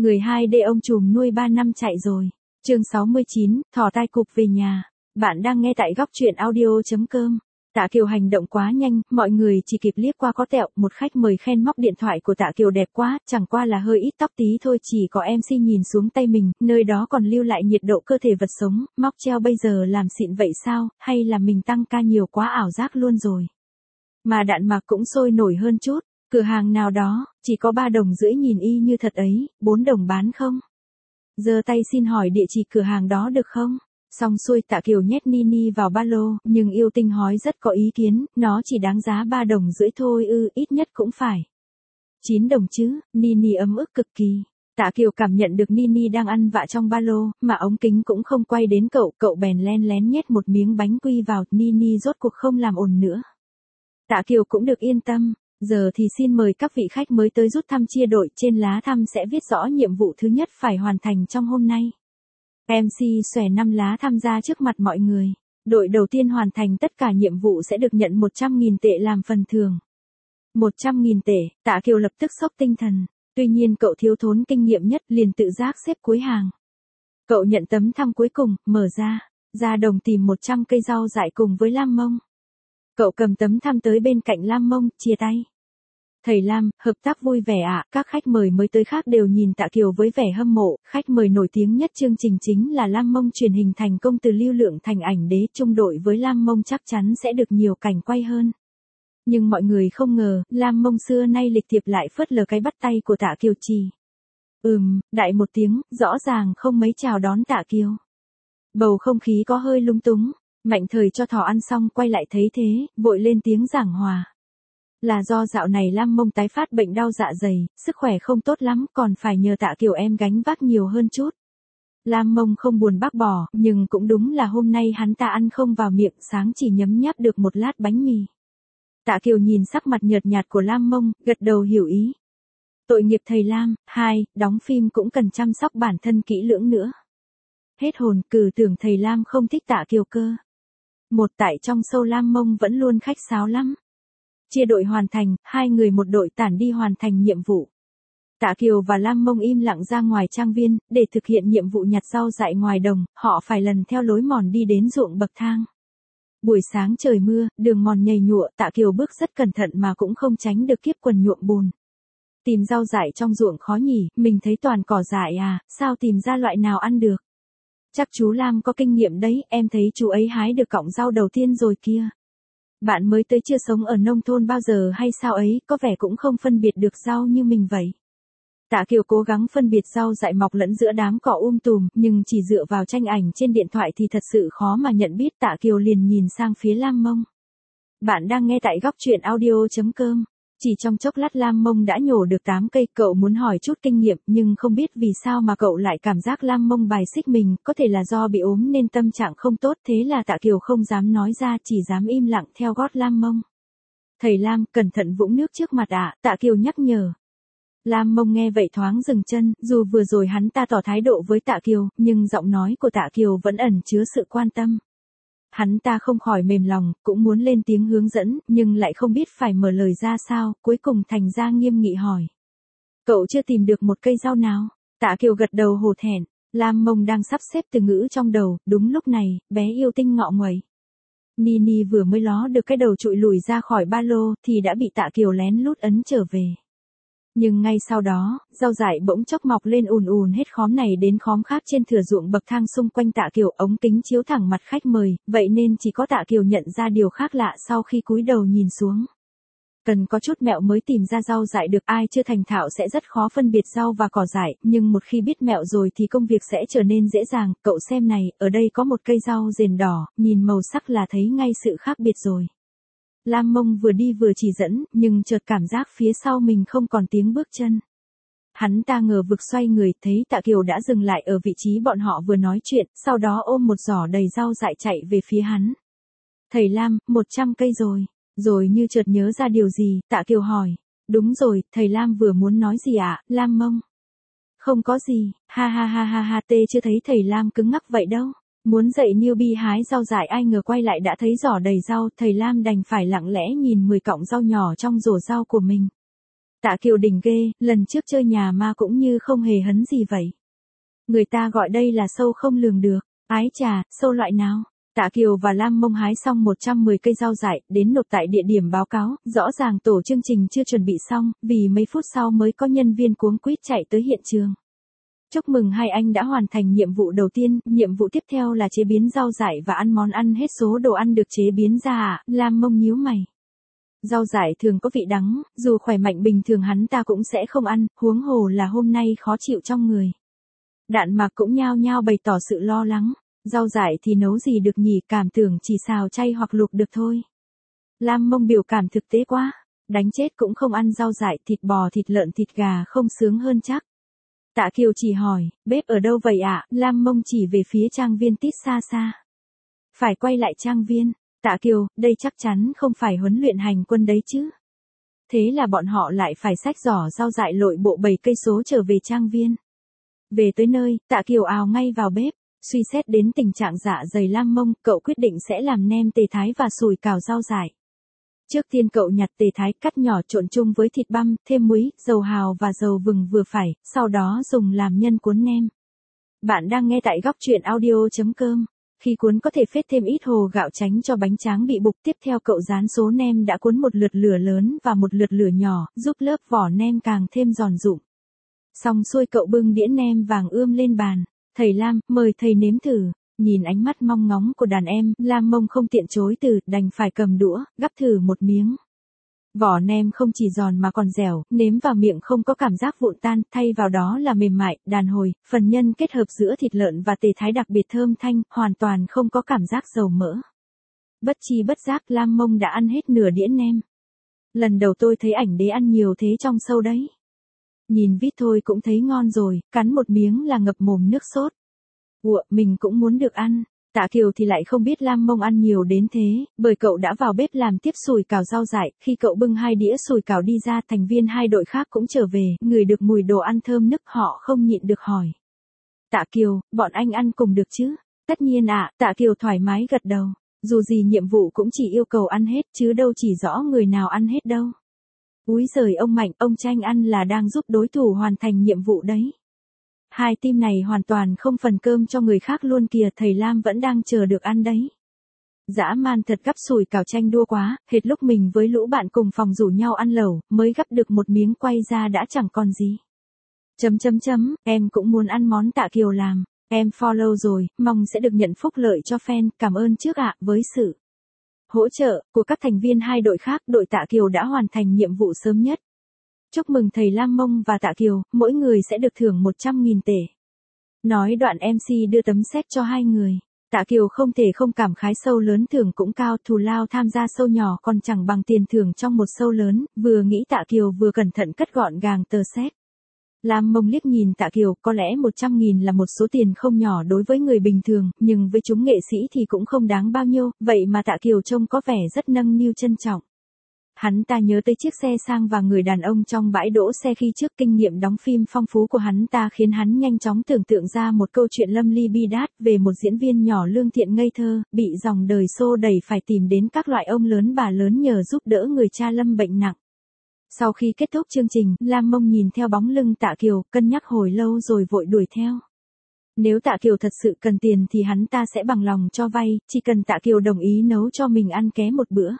Người 2D ông trùm nuôi 3 năm chạy rồi. Chương 69, thỏ tai cụp về nhà. Bạn đang nghe tại góc truyện audio.com. Tạ Kiều hành động quá nhanh, mọi người chỉ kịp liếc qua có tẹo, một khách mời khen móc điện thoại của Tạ Kiều đẹp quá, chẳng qua là hơi ít tóc tí thôi, chỉ có MC nhìn xuống tay mình, nơi đó còn lưu lại nhiệt độ cơ thể vật sống, móc treo bây giờ làm xịn vậy sao, hay là mình tăng ca nhiều quá ảo giác luôn rồi. Mà đạn mạc cũng sôi nổi hơn chút, cửa hàng nào đó, chỉ có 3 đồng rưỡi nhìn y như thật ấy, 4 đồng bán không? Giơ tay xin hỏi địa chỉ cửa hàng đó được không? Xong xuôi Tạ Kiều nhét Nini vào ba lô, nhưng yêu tinh hói rất có ý kiến, nó chỉ đáng giá 3 đồng rưỡi thôi ít nhất cũng phải 9 đồng chứ. Nini ấm ức cực kỳ. Tạ Kiều cảm nhận được Nini đang ăn vạ trong ba lô, mà ống kính cũng không quay đến cậu bèn len lén nhét một miếng bánh quy vào, Nini rốt cuộc không làm ồn nữa. Tạ Kiều cũng được yên tâm. Giờ thì xin mời các vị khách mới tới rút thăm chia đội, trên lá thăm sẽ viết rõ nhiệm vụ thứ nhất phải hoàn thành trong hôm nay. MC xòe 5 lá tham gia trước mặt mọi người. Đội đầu tiên hoàn thành tất cả nhiệm vụ sẽ được nhận 100.000 tệ làm phần thưởng. 100.000 tệ, Tạ Kiều lập tức sốc tinh thần. Tuy nhiên cậu thiếu thốn kinh nghiệm nhất liền tự giác xếp cuối hàng. Cậu nhận tấm thăm cuối cùng, mở ra đồng tìm 100 cây rau dại cùng với Lam Mông. Cậu cầm tấm thăm tới bên cạnh Lam Mông, chia tay. Thầy Lam, hợp tác vui vẻ ạ. Các khách mời mới tới khác đều nhìn Tạ Kiều với vẻ hâm mộ. Khách mời nổi tiếng nhất chương trình chính là Lam Mông truyền hình thành công từ lưu lượng thành ảnh đế, chung đội với Lam Mông chắc chắn sẽ được nhiều cảnh quay hơn. Nhưng mọi người không ngờ, Lam Mông xưa nay lịch thiệp lại phớt lờ cái bắt tay của Tạ Kiều trì. Đại một tiếng, rõ ràng không mấy chào đón Tạ Kiều. Bầu không khí có hơi lung túng. Mạnh Thời cho thỏ ăn xong quay lại thấy thế, vội lên tiếng giảng hòa. Là do dạo này Lam Mông tái phát bệnh đau dạ dày, sức khỏe không tốt lắm, còn phải nhờ Tạ Kiều em gánh vác nhiều hơn chút. Lam Mông không buồn bác bỏ, nhưng cũng đúng là hôm nay hắn ta ăn không vào miệng, sáng chỉ nhấm nháp được một lát bánh mì. Tạ Kiều nhìn sắc mặt nhợt nhạt của Lam Mông, gật đầu hiểu ý. Tội nghiệp thầy Lam. 2. Đóng phim cũng cần chăm sóc bản thân kỹ lưỡng nữa. Hết hồn, tưởng thầy Lam không thích Tạ Kiều cơ. Tại trong show Lam Mông vẫn luôn khách sáo lắm. Chia đội hoàn thành, 2 người một đội tản đi hoàn thành nhiệm vụ. Tạ Kiều và Lam Mông im lặng ra ngoài trang viên, để thực hiện nhiệm vụ nhặt rau dại ngoài đồng, họ phải lần theo lối mòn đi đến ruộng bậc thang. Buổi sáng trời mưa, đường mòn nhầy nhụa, Tạ Kiều bước rất cẩn thận mà cũng không tránh được kiếp quần nhuộm bùn. Tìm rau dại trong ruộng khó nhỉ, mình thấy toàn cỏ dại à, sao tìm ra loại nào ăn được? Chắc chú Lam có kinh nghiệm đấy, em thấy chú ấy hái được cọng rau đầu tiên rồi kia. Bạn mới tới chưa sống ở nông thôn bao giờ hay sao ấy, có vẻ cũng không phân biệt được rau như mình vậy. Tạ Kiều cố gắng phân biệt rau dại mọc lẫn giữa đám cỏ tùm, nhưng chỉ dựa vào tranh ảnh trên điện thoại thì thật sự khó mà nhận biết. Tạ Kiều liền nhìn sang phía Lam Mông. Bạn đang nghe tại góc truyện audio.com. Chỉ trong chốc lát Lam Mông đã nhổ được 8 cây, cậu muốn hỏi chút kinh nghiệm, nhưng không biết vì sao mà cậu lại cảm giác Lam Mông bài xích mình, có thể là do bị ốm nên tâm trạng không tốt, thế là Tạ Kiều không dám nói ra, chỉ dám im lặng theo gót Lam Mông. Thầy Lam, cẩn thận vũng nước trước mặt ạ, Tạ Kiều nhắc nhở. Lam Mông nghe vậy thoáng dừng chân, dù vừa rồi hắn ta tỏ thái độ với Tạ Kiều, nhưng giọng nói của Tạ Kiều vẫn ẩn chứa sự quan tâm. Hắn ta không khỏi mềm lòng, cũng muốn lên tiếng hướng dẫn, nhưng lại không biết phải mở lời ra sao, cuối cùng thành ra nghiêm nghị hỏi. Cậu chưa tìm được một cây rau nào? Tạ Kiều gật đầu hổ thẹn. Lam Mông đang sắp xếp từ ngữ trong đầu, đúng lúc này, bé yêu tinh ngọ nguậy. Nini vừa mới ló được cái đầu trụi lùi ra khỏi ba lô, thì đã bị Tạ Kiều lén lút ấn trở về. Nhưng ngay sau đó, rau dại bỗng chốc mọc lên ùn hết khóm này đến khóm khác trên thửa ruộng bậc thang xung quanh Tạ Kiều, ống kính chiếu thẳng mặt khách mời, vậy nên chỉ có Tạ Kiều nhận ra điều khác lạ sau khi cúi đầu nhìn xuống. Cần có chút mẹo mới tìm ra rau dại được, ai chưa thành thạo sẽ rất khó phân biệt rau và cỏ dại, nhưng một khi biết mẹo rồi thì công việc sẽ trở nên dễ dàng. Cậu xem này, ở đây có một cây rau rền đỏ, nhìn màu sắc là thấy ngay sự khác biệt rồi. Lam Mông vừa đi vừa chỉ dẫn, nhưng chợt cảm giác phía sau mình không còn tiếng bước chân. Hắn ta ngờ vực xoay người, thấy Tạ Kiều đã dừng lại ở vị trí bọn họ vừa nói chuyện, sau đó ôm một giỏ đầy rau dại chạy về phía hắn. Thầy Lam, 100 cây rồi. Rồi như chợt nhớ ra điều gì, Tạ Kiều hỏi. Đúng rồi, thầy Lam vừa muốn nói gì ạ, Lam Mông? Không có gì, ha, chưa thấy thầy Lam cứng ngắc vậy đâu. Muốn dạy newbie hái rau dại ai ngờ quay lại đã thấy giỏ đầy rau, thầy Lam đành phải lặng lẽ nhìn 10 cọng rau nhỏ trong rổ rau của mình. Tạ Kiều đỉnh ghê, lần trước chơi nhà ma cũng như không hề hấn gì vậy. Người ta gọi đây là sâu không lường được. Ái chà, sâu loại nào? Tạ Kiều và Lam Mông hái xong 110 cây rau dại, đến nộp tại địa điểm báo cáo, rõ ràng tổ chương trình chưa chuẩn bị xong, vì mấy phút sau mới có nhân viên cuống quýt chạy tới hiện trường. Chúc mừng hai anh đã hoàn thành nhiệm vụ đầu tiên, nhiệm vụ tiếp theo là chế biến rau dại và ăn món ăn hết số đồ ăn được chế biến ra à? Lam Mông nhíu mày. Rau dại thường có vị đắng, dù khỏe mạnh bình thường hắn ta cũng sẽ không ăn, huống hồ là hôm nay khó chịu trong người. Đạn Mạc cũng nhao nhao bày tỏ sự lo lắng. Rau dại thì nấu gì được nhỉ, cảm tưởng chỉ xào chay hoặc luộc được thôi. Lam Mông biểu cảm thực tế quá, đánh chết cũng không ăn rau dại, thịt bò, thịt lợn, thịt gà không sướng hơn chắc. Tạ Kiều chỉ hỏi, bếp ở đâu vậy ạ? Lam Mông chỉ về phía trang viên tít xa xa. Phải quay lại trang viên. Tạ Kiều, đây chắc chắn không phải huấn luyện hành quân đấy chứ. Thế là bọn họ lại phải xách giỏ rau dại lội bộ 7 cây số trở về trang viên. Về tới nơi, Tạ Kiều ào ngay vào bếp. Suy xét đến tình trạng dạ dày Lam Mông, cậu quyết định sẽ làm nem tề thái và sủi cảo rau dại. Trước tiên cậu nhặt tề thái cắt nhỏ trộn chung với thịt băm, thêm muối, dầu hào và dầu vừng vừa phải, sau đó dùng làm nhân cuốn nem. Bạn đang nghe tại góc truyện audio.com. Khi cuốn có thể phết thêm ít hồ gạo tránh cho bánh tráng bị bục. Tiếp theo cậu dán số nem đã cuốn một lượt lửa lớn và một lượt lửa nhỏ, giúp lớp vỏ nem càng thêm giòn rụm. Xong xuôi cậu bưng đĩa nem vàng ươm lên bàn. Thầy Lam, mời thầy nếm thử. Nhìn ánh mắt mong ngóng của đàn em, Lam Mông không tiện chối từ, đành phải cầm đũa, gắp thử một miếng. Vỏ nem không chỉ giòn mà còn dẻo, nếm vào miệng không có cảm giác vụn tan, thay vào đó là mềm mại, đàn hồi, phần nhân kết hợp giữa thịt lợn và tề thái đặc biệt thơm thanh, hoàn toàn không có cảm giác dầu mỡ. Bất chi bất giác Lam Mông đã ăn hết nửa đĩa nem. Lần đầu tôi thấy ảnh đế ăn nhiều thế trong show đấy. Nhìn vít thôi cũng thấy ngon rồi, cắn một miếng là ngập mồm nước sốt. Ủa, mình cũng muốn được ăn. Tạ Kiều thì lại không biết Lam Mông ăn nhiều đến thế, bởi cậu đã vào bếp làm tiếp sủi cảo rau dại. Khi cậu bưng 2 đĩa sủi cảo đi ra, thành viên 2 đội khác cũng trở về, ngửi được mùi đồ ăn thơm nức, họ không nhịn được hỏi. Tạ Kiều, bọn anh ăn cùng được chứ? Tất nhiên ạ, Tạ Kiều thoải mái gật đầu. Dù gì nhiệm vụ cũng chỉ yêu cầu ăn hết, chứ đâu chỉ rõ người nào ăn hết đâu. Úi giời ông Mạnh, ông Tranh ăn là đang giúp đối thủ hoàn thành nhiệm vụ đấy. Hai team này hoàn toàn không phần cơm cho người khác luôn kìa, thầy Lam vẫn đang chờ được ăn đấy. Dã man thật, gắp sủi cảo Tranh đua quá, hệt lúc mình với lũ bạn cùng phòng rủ nhau ăn lẩu, mới gắp được một miếng quay ra đã chẳng còn gì. Em cũng muốn ăn món Tạ Kiều làm, em follow rồi, mong sẽ được nhận phúc lợi cho fan, cảm ơn trước ạ. Với sự hỗ trợ của các thành viên 2 đội khác, đội Tạ Kiều đã hoàn thành nhiệm vụ sớm nhất. Chúc mừng thầy Lam Mông và Tạ Kiều, mỗi người sẽ được thưởng 100.000 tệ. Nói đoạn MC đưa tấm séc cho 2 người. Tạ Kiều không thể không cảm khái show lớn thưởng cũng cao, thù lao tham gia show nhỏ còn chẳng bằng tiền thưởng trong một show lớn, vừa nghĩ Tạ Kiều vừa cẩn thận cất gọn gàng tờ séc. Lam Mông liếc nhìn Tạ Kiều, có lẽ 100.000 là một số tiền không nhỏ đối với người bình thường, nhưng với chúng nghệ sĩ thì cũng không đáng bao nhiêu, vậy mà Tạ Kiều trông có vẻ rất nâng niu trân trọng. Hắn ta nhớ tới chiếc xe sang và người đàn ông trong bãi đỗ xe khi trước. Kinh nghiệm đóng phim phong phú của hắn ta khiến hắn nhanh chóng tưởng tượng ra một câu chuyện lâm ly bi đát về một diễn viên nhỏ lương thiện ngây thơ, bị dòng đời xô đẩy phải tìm đến các loại ông lớn bà lớn nhờ giúp đỡ người cha lâm bệnh nặng. Sau khi kết thúc chương trình, Lam Mông nhìn theo bóng lưng Tạ Kiều, cân nhắc hồi lâu rồi vội đuổi theo. Nếu Tạ Kiều thật sự cần tiền thì hắn ta sẽ bằng lòng cho vay, chỉ cần Tạ Kiều đồng ý nấu cho mình ăn ké một bữa.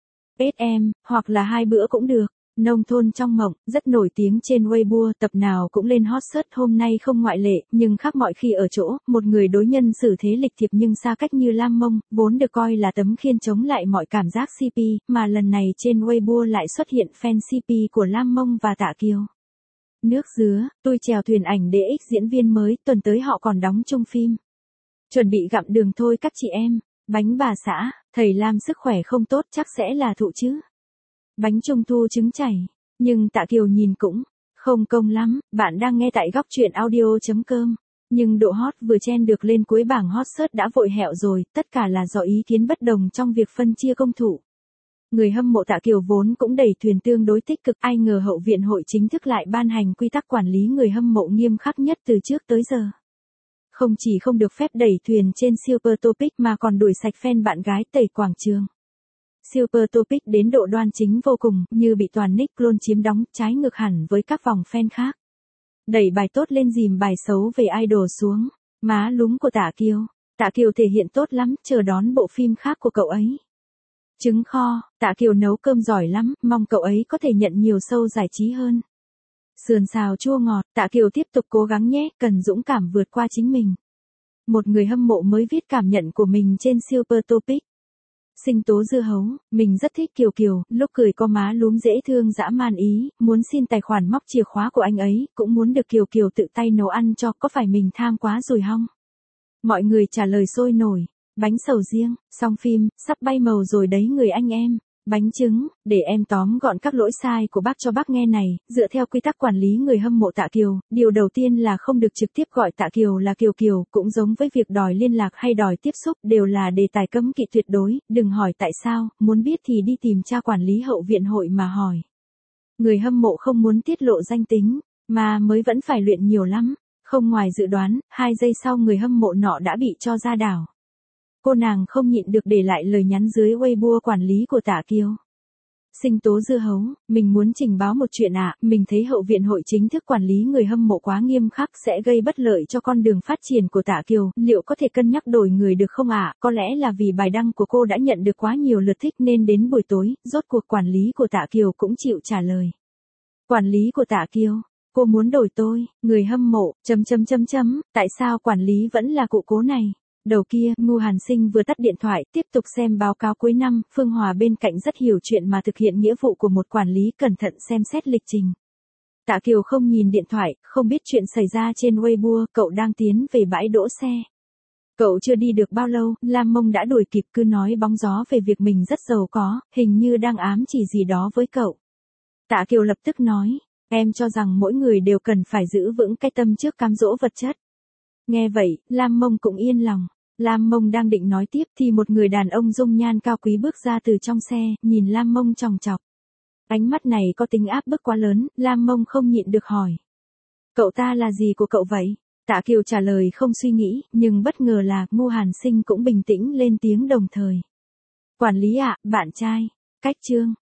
SM, hoặc là 2 bữa cũng được. Nông thôn trong mộng, rất nổi tiếng trên Weibo, tập nào cũng lên hot search, hôm nay không ngoại lệ, nhưng khác mọi khi ở chỗ, một người đối nhân xử thế lịch thiệp nhưng xa cách như Lam Mông, vốn được coi là tấm khiên chống lại mọi cảm giác CP, mà lần này trên Weibo lại xuất hiện fan CP của Lam Mông và Tạ Kiều. Nước dứa, tôi chèo thuyền ảnh DX diễn viên mới, tuần tới họ còn đóng chung phim. Chuẩn bị gặm đường thôi các chị em. Bánh bà xã, thầy Lam sức khỏe không tốt chắc sẽ là thụ chứ. Bánh trung thu trứng chảy, nhưng Tạ Kiều nhìn cũng không công lắm. Bạn đang nghe tại góc truyện audio.com. Nhưng độ hot vừa chen được lên cuối bảng hot search đã vội hẹo rồi, tất cả là do ý kiến bất đồng trong việc phân chia công thủ. Người hâm mộ Tạ Kiều vốn cũng đẩy thuyền tương đối tích cực, ai ngờ Hậu viện Hội chính thức lại ban hành quy tắc quản lý người hâm mộ nghiêm khắc nhất từ trước tới giờ. Không chỉ không được phép đẩy thuyền trên Super Topic mà còn đuổi sạch fan bạn gái tẩy quảng trường. Super Topic đến độ đoan chính vô cùng, như bị toàn nick clone chiếm đóng, trái ngược hẳn với các vòng fan khác. Đẩy bài tốt lên dìm bài xấu về idol xuống. Má lúm của Tạ Kiều. Tạ Kiều thể hiện tốt lắm, chờ đón bộ phim khác của cậu ấy. Trứng kho, Tạ Kiều nấu cơm giỏi lắm, mong cậu ấy có thể nhận nhiều show giải trí hơn. Sườn xào chua ngọt, Tạ Kiều tiếp tục cố gắng nhé, cần dũng cảm vượt qua chính mình. Một người hâm mộ mới viết cảm nhận của mình trên Super Topic. Sinh tố dưa hấu, mình rất thích Kiều Kiều, lúc cười có má lúm dễ thương dã man ý, muốn xin tài khoản móc chìa khóa của anh ấy, cũng muốn được Kiều Kiều tự tay nấu ăn cho, có phải mình tham quá rồi hông? Mọi người trả lời sôi nổi, bánh sầu riêng, xong phim, sắp bay màu rồi đấy người anh em. Bánh trứng, để em tóm gọn các lỗi sai của bác cho bác nghe này, dựa theo quy tắc quản lý người hâm mộ Tạ Kiều, điều đầu tiên là không được trực tiếp gọi Tạ Kiều là Kiều Kiều, cũng giống với việc đòi liên lạc hay đòi tiếp xúc, đều là đề tài cấm kỵ tuyệt đối, đừng hỏi tại sao, muốn biết thì đi tìm cha quản lý hậu viện hội mà hỏi. Người hâm mộ không muốn tiết lộ danh tính, mà mới vẫn phải luyện nhiều lắm, không ngoài dự đoán, 2 giây sau người hâm mộ nọ đã bị cho ra đảo. Cô nàng không nhịn được để lại lời nhắn dưới Weibo quản lý của Tạ Kiều. Sinh tố dưa hấu, mình muốn trình báo một chuyện ạ, mình thấy hậu viện hội chính thức quản lý người hâm mộ quá nghiêm khắc sẽ gây bất lợi cho con đường phát triển của Tạ Kiều, liệu có thể cân nhắc đổi người được không ạ? Có lẽ là vì bài đăng của cô đã nhận được quá nhiều lượt thích nên đến buổi tối, rốt cuộc quản lý của Tạ Kiều cũng chịu trả lời. Quản lý của Tạ Kiều, cô muốn đổi tôi, người hâm mộ, tại sao quản lý vẫn là cụ cố này? Đầu kia, Ngu Hàn Sinh vừa tắt điện thoại, tiếp tục xem báo cáo cuối năm, Phương Hòa bên cạnh rất hiểu chuyện mà thực hiện nghĩa vụ của một quản lý cẩn thận xem xét lịch trình. Tạ Kiều không nhìn điện thoại, không biết chuyện xảy ra trên Weibo, cậu đang tiến về bãi đỗ xe. Cậu chưa đi được bao lâu, Lam Mông đã đuổi kịp cứ nói bóng gió về việc mình rất giàu có, hình như đang ám chỉ gì đó với cậu. Tạ Kiều lập tức nói, em cho rằng mỗi người đều cần phải giữ vững cái tâm trước cám dỗ vật chất. Nghe vậy, Lam Mông cũng yên lòng. Lam Mông đang định nói tiếp thì một người đàn ông dung nhan cao quý bước ra từ trong xe, nhìn Lam Mông chòng chọc. Ánh mắt này có tính áp bức quá lớn, Lam Mông không nhịn được hỏi. Cậu ta là gì của cậu vậy? Tạ Kiều trả lời không suy nghĩ, nhưng bất ngờ là Ngu Hàn Sinh cũng bình tĩnh lên tiếng đồng thời. Quản lý ạ, bạn trai. Cách chương.